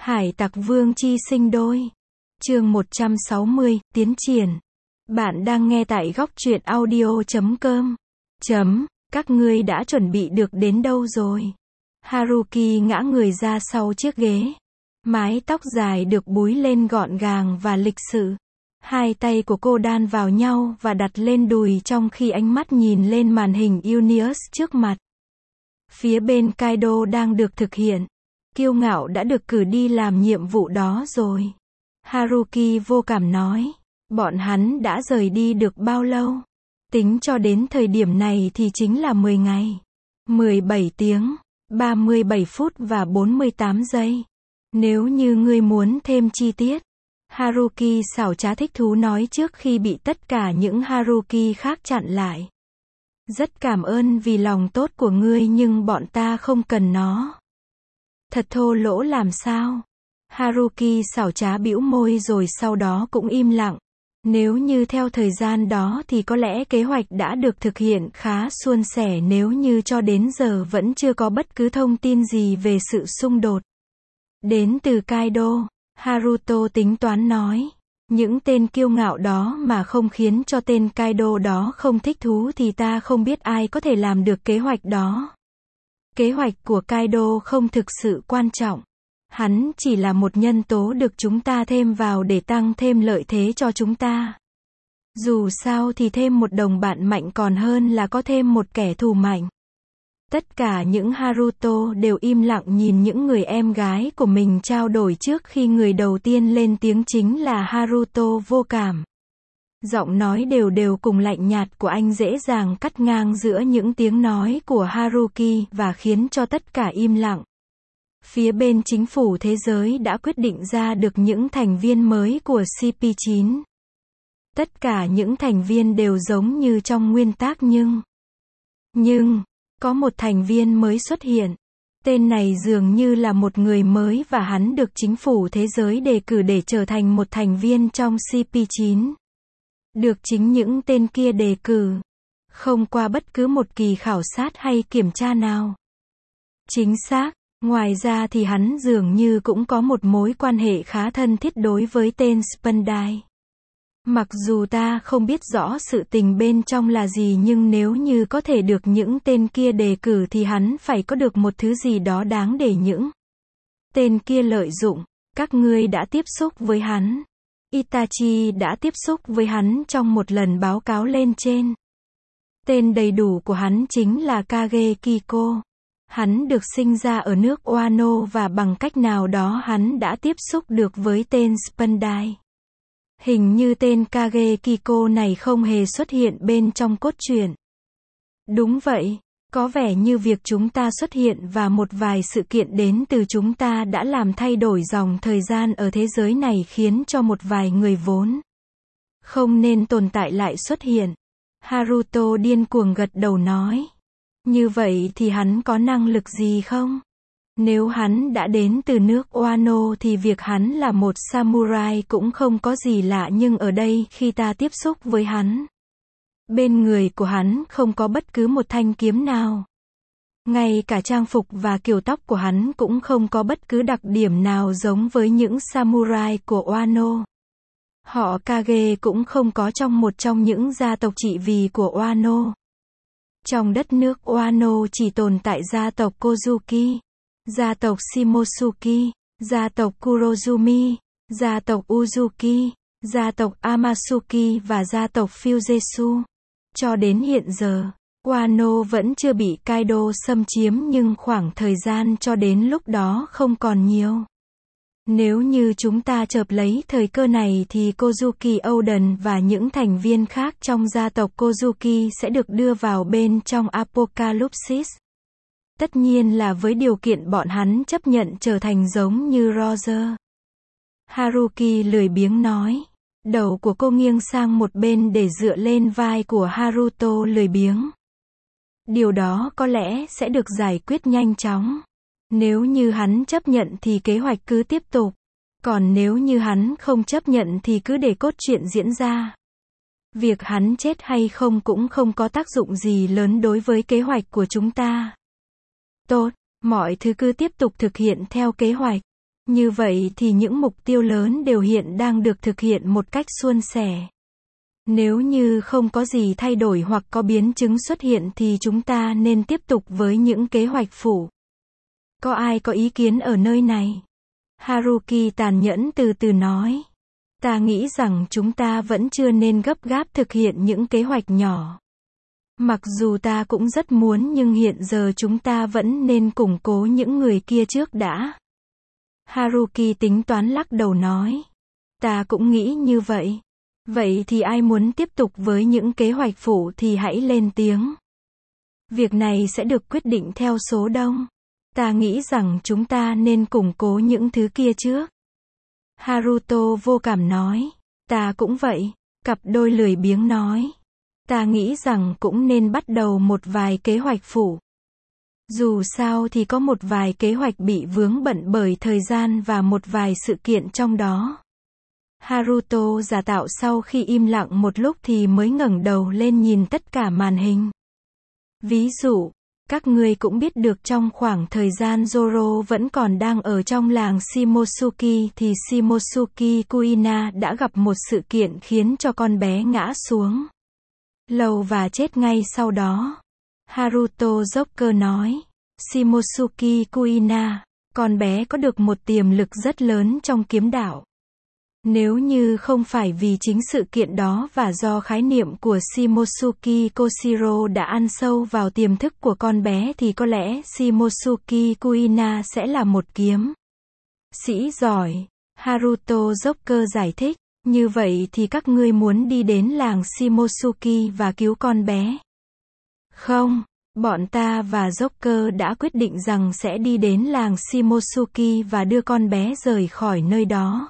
Hải tặc vương chi sinh đôi. Chương 160, tiến triển. Bạn đang nghe tại góc truyện audio.com. Các ngươi đã chuẩn bị được đến đâu rồi? Haruki ngã người ra sau chiếc ghế. Mái tóc dài được búi lên gọn gàng và lịch sự. Hai tay của cô đan vào nhau và đặt lên đùi trong khi ánh mắt nhìn lên màn hình Universe trước mặt. Phía bên Kaido đang được thực hiện. Kiêu ngạo đã được cử đi làm nhiệm vụ đó rồi. Haruki vô cảm nói. Bọn hắn đã rời đi được bao lâu? Tính cho đến thời điểm này thì chính là 10 ngày. 17 tiếng, 37 phút và 48 giây. Nếu như ngươi muốn thêm chi tiết. Haruki xảo trá thích thú nói trước khi bị tất cả những Haruki khác chặn lại. Rất cảm ơn vì lòng tốt của ngươi nhưng bọn ta không cần nó. Thật thô lỗ làm sao? Haruki xảo trá bĩu môi rồi sau đó cũng im lặng. Nếu như theo thời gian đó thì có lẽ kế hoạch đã được thực hiện khá suôn sẻ nếu như cho đến giờ vẫn chưa có bất cứ thông tin gì về sự xung đột. Đến từ Kaido, Haruto tính toán nói. Những tên kiêu ngạo đó mà không khiến cho tên Kaido đó không thích thú thì ta không biết ai có thể làm được kế hoạch đó. Kế hoạch của Kaido không thực sự quan trọng. Hắn chỉ là một nhân tố được chúng ta thêm vào để tăng thêm lợi thế cho chúng ta. Dù sao thì thêm một đồng bạn mạnh còn hơn là có thêm một kẻ thù mạnh. Tất cả những Haruto đều im lặng nhìn những người em gái của mình trao đổi trước khi người đầu tiên lên tiếng chính là Haruto vô cảm. Giọng nói đều đều cùng lạnh nhạt của anh dễ dàng cắt ngang giữa những tiếng nói của Haruki và khiến cho tất cả im lặng. Phía bên chính phủ thế giới đã quyết định ra được những thành viên mới của CP9. Tất cả những thành viên đều giống như trong nguyên tắc nhưng có một thành viên mới xuất hiện. Tên này dường như là một người mới và hắn được chính phủ thế giới đề cử để trở thành một thành viên trong CP9. Được chính những tên kia đề cử. Không qua bất cứ một kỳ khảo sát hay kiểm tra nào. Chính xác. Ngoài ra thì hắn dường như cũng có một mối quan hệ khá thân thiết đối với tên Spandai. Mặc dù ta không biết rõ sự tình bên trong là gì nhưng nếu như có thể được những tên kia đề cử thì hắn phải có được một thứ gì đó đáng để những tên kia lợi dụng. Các ngươi đã tiếp xúc với hắn. Itachi đã tiếp xúc với hắn trong một lần báo cáo lên trên. Tên đầy đủ của hắn chính là Kage Kiko. Hắn được sinh ra ở nước Wano và bằng cách nào đó hắn đã tiếp xúc được với tên Spandai. Hình như tên Kage Kiko này không hề xuất hiện bên trong cốt truyện. Đúng vậy, có vẻ như việc chúng ta xuất hiện và một vài sự kiện đến từ chúng ta đã làm thay đổi dòng thời gian ở thế giới này khiến cho một vài người vốn không nên tồn tại lại xuất hiện. Haruto điên cuồng gật đầu nói. Như vậy thì hắn có năng lực gì không? Nếu hắn đã đến từ nước Wano thì việc hắn là một samurai cũng không có gì lạ nhưng ở đây khi ta tiếp xúc với hắn. Bên người của hắn không có bất cứ một thanh kiếm nào. Ngay cả trang phục và kiểu tóc của hắn cũng không có bất cứ đặc điểm nào giống với những samurai của Wano. Họ Kage cũng không có một trong những gia tộc trị vì của Wano. Trong đất nước Wano chỉ tồn tại gia tộc Kozuki, gia tộc Shimosuke, gia tộc Kurozumi, gia tộc Uzuki, gia tộc Amasuki và gia tộc Fujesu. Cho đến hiện giờ, Wano vẫn chưa bị Kaido xâm chiếm nhưng khoảng thời gian cho đến lúc đó không còn nhiều. Nếu như chúng ta chộp lấy thời cơ này thì Kozuki Oden và những thành viên khác trong gia tộc Kozuki sẽ được đưa vào bên trong Apocalypsis. Tất nhiên là với điều kiện bọn hắn chấp nhận trở thành giống như Roger. Haruki lười biếng nói. Đầu của cô nghiêng sang một bên để dựa lên vai của Haruto lười biếng. Điều đó có lẽ sẽ được giải quyết nhanh chóng. Nếu như hắn chấp nhận thì kế hoạch cứ tiếp tục. Còn nếu như hắn không chấp nhận thì cứ để cốt truyện diễn ra. Việc hắn chết hay không cũng không có tác dụng gì lớn đối với kế hoạch của chúng ta. Tốt, mọi thứ cứ tiếp tục thực hiện theo kế hoạch. Như vậy thì những mục tiêu lớn đều hiện đang được thực hiện một cách suôn sẻ. Nếu như không có gì thay đổi hoặc có biến chứng xuất hiện thì chúng ta nên tiếp tục với những kế hoạch phụ. Có ai có ý kiến ở nơi này? Haruki tàn nhẫn từ từ nói. Ta nghĩ rằng chúng ta vẫn chưa nên gấp gáp thực hiện những kế hoạch nhỏ. Mặc dù ta cũng rất muốn nhưng hiện giờ chúng ta vẫn nên củng cố những người kia trước đã. Haruki tính toán lắc đầu nói. Ta cũng nghĩ như vậy. Vậy thì ai muốn tiếp tục với những kế hoạch phụ thì hãy lên tiếng. Việc này sẽ được quyết định theo số đông. Ta nghĩ rằng chúng ta nên củng cố những thứ kia trước. Haruto vô cảm nói. Ta cũng vậy. Cặp đôi lười biếng nói. Ta nghĩ rằng cũng nên bắt đầu một vài kế hoạch phụ. Dù sao thì có một vài kế hoạch bị vướng bận bởi thời gian và một vài sự kiện trong đó. Haruto giả tạo sau khi im lặng một lúc thì mới ngẩng đầu lên nhìn tất cả màn hình. Ví dụ, các ngươi cũng biết được trong khoảng thời gian Zoro vẫn còn đang ở trong làng Shimosuki thì Shimosuki Kuina đã gặp một sự kiện khiến cho con bé ngã xuống lầu và chết ngay sau đó. Haruto Joker nói. Shimosuke Kuina, con bé có được một tiềm lực rất lớn trong kiếm đạo. Nếu như không phải vì chính sự kiện đó và do khái niệm của Shimosuke Koshiro đã ăn sâu vào tiềm thức của con bé thì có lẽ Shimosuke Kuina sẽ là một kiếm sĩ giỏi. Haruto Joker giải thích. Như vậy thì các ngươi muốn đi đến làng Shimosuke và cứu con bé? Không, bọn ta và Joker đã quyết định rằng sẽ đi đến làng Shimosuke và đưa con bé rời khỏi nơi đó.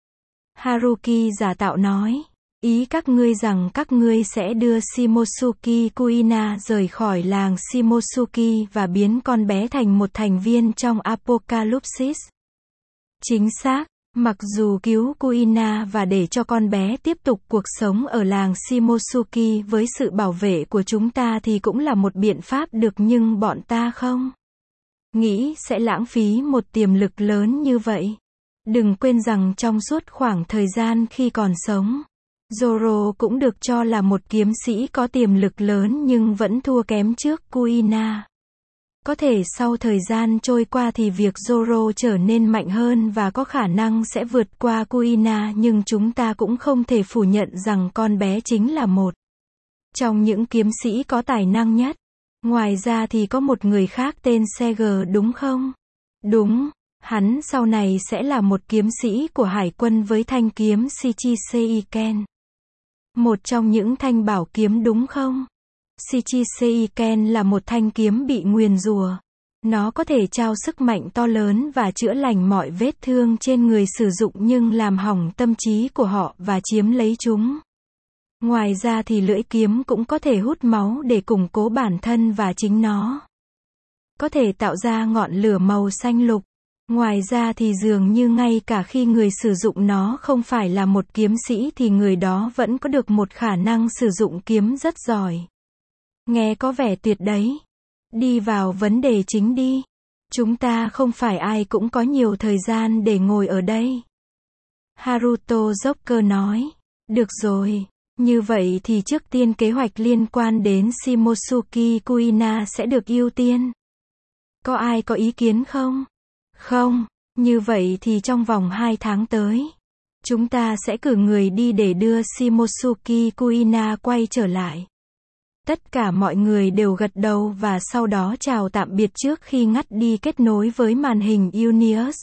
Haruki giả tạo nói. Ý các ngươi rằng các ngươi sẽ đưa Shimosuke Kuina rời khỏi làng Shimosuke và biến con bé thành một thành viên trong Apocalypse. Chính xác. Mặc dù cứu Kuina và để cho con bé tiếp tục cuộc sống ở làng Shimosuke với sự bảo vệ của chúng ta thì cũng là một biện pháp được nhưng bọn ta không nghĩ sẽ lãng phí một tiềm lực lớn như vậy. Đừng quên rằng trong suốt khoảng thời gian khi còn sống, Zoro cũng được cho là một kiếm sĩ có tiềm lực lớn nhưng vẫn thua kém trước Kuina. Có thể sau thời gian trôi qua thì việc Zoro trở nên mạnh hơn và có khả năng sẽ vượt qua Kuina nhưng chúng ta cũng không thể phủ nhận rằng con bé chính là một trong những kiếm sĩ có tài năng nhất. Ngoài ra thì có một người khác tên Sege đúng không? Đúng, hắn sau này sẽ là một kiếm sĩ của hải quân với thanh kiếm Shichi-seiken. Một trong những thanh bảo kiếm đúng không? Shichi-seiken là một thanh kiếm bị nguyền rủa. Nó có thể trao sức mạnh to lớn và chữa lành mọi vết thương trên người sử dụng nhưng làm hỏng tâm trí của họ và chiếm lấy chúng. Ngoài ra thì lưỡi kiếm cũng có thể hút máu để củng cố bản thân và chính nó có thể tạo ra ngọn lửa màu xanh lục. Ngoài ra thì dường như ngay cả khi người sử dụng nó không phải là một kiếm sĩ thì người đó vẫn có được một khả năng sử dụng kiếm rất giỏi. Nghe có vẻ tuyệt đấy. Đi vào vấn đề chính đi. Chúng ta không phải ai cũng có nhiều thời gian để ngồi ở đây. Haruto Joker nói. Được rồi. Như vậy thì trước tiên kế hoạch liên quan đến Shimosuke Kuina sẽ được ưu tiên. Có ai có ý kiến không? Không. Như vậy thì trong vòng 2 tháng tới, chúng ta sẽ cử người đi để đưa Shimosuke Kuina quay trở lại. Tất cả mọi người đều gật đầu và sau đó chào tạm biệt trước khi ngắt đi kết nối với màn hình Universe.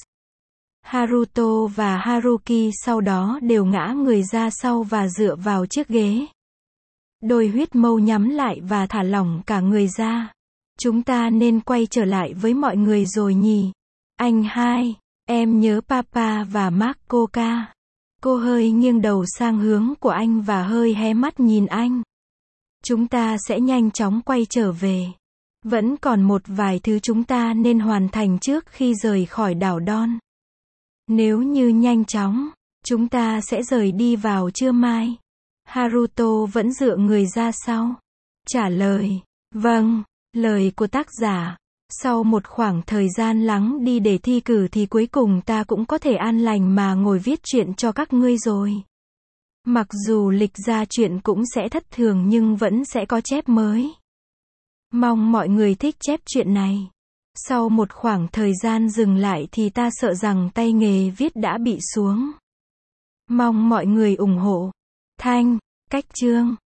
Haruto và Haruki sau đó đều ngã người ra sau và dựa vào chiếc ghế. Đôi huyết mâu nhắm lại và thả lỏng cả người ra. Chúng ta nên quay trở lại với mọi người rồi nhỉ? Anh hai, em nhớ Papa và Makoka. Cô hơi nghiêng đầu sang hướng của anh và hơi hé mắt nhìn anh. Chúng ta sẽ nhanh chóng quay trở về. Vẫn còn một vài thứ chúng ta nên hoàn thành trước khi rời khỏi đảo Don. Nếu như nhanh chóng, chúng ta sẽ rời đi vào trưa mai. Haruto vẫn dựa người ra sau. Trả lời. Vâng, lời của tác giả. Sau một khoảng thời gian lắng đi để thi cử thì cuối cùng ta cũng có thể an lành mà ngồi viết chuyện cho các ngươi rồi. Mặc dù lịch ra chuyện cũng sẽ thất thường nhưng vẫn sẽ có chép mới. Mong mọi người thích chép chuyện này. Sau một khoảng thời gian dừng lại thì ta sợ rằng tay nghề viết đã bị xuống. Mong mọi người ủng hộ. Thanh, cách chương.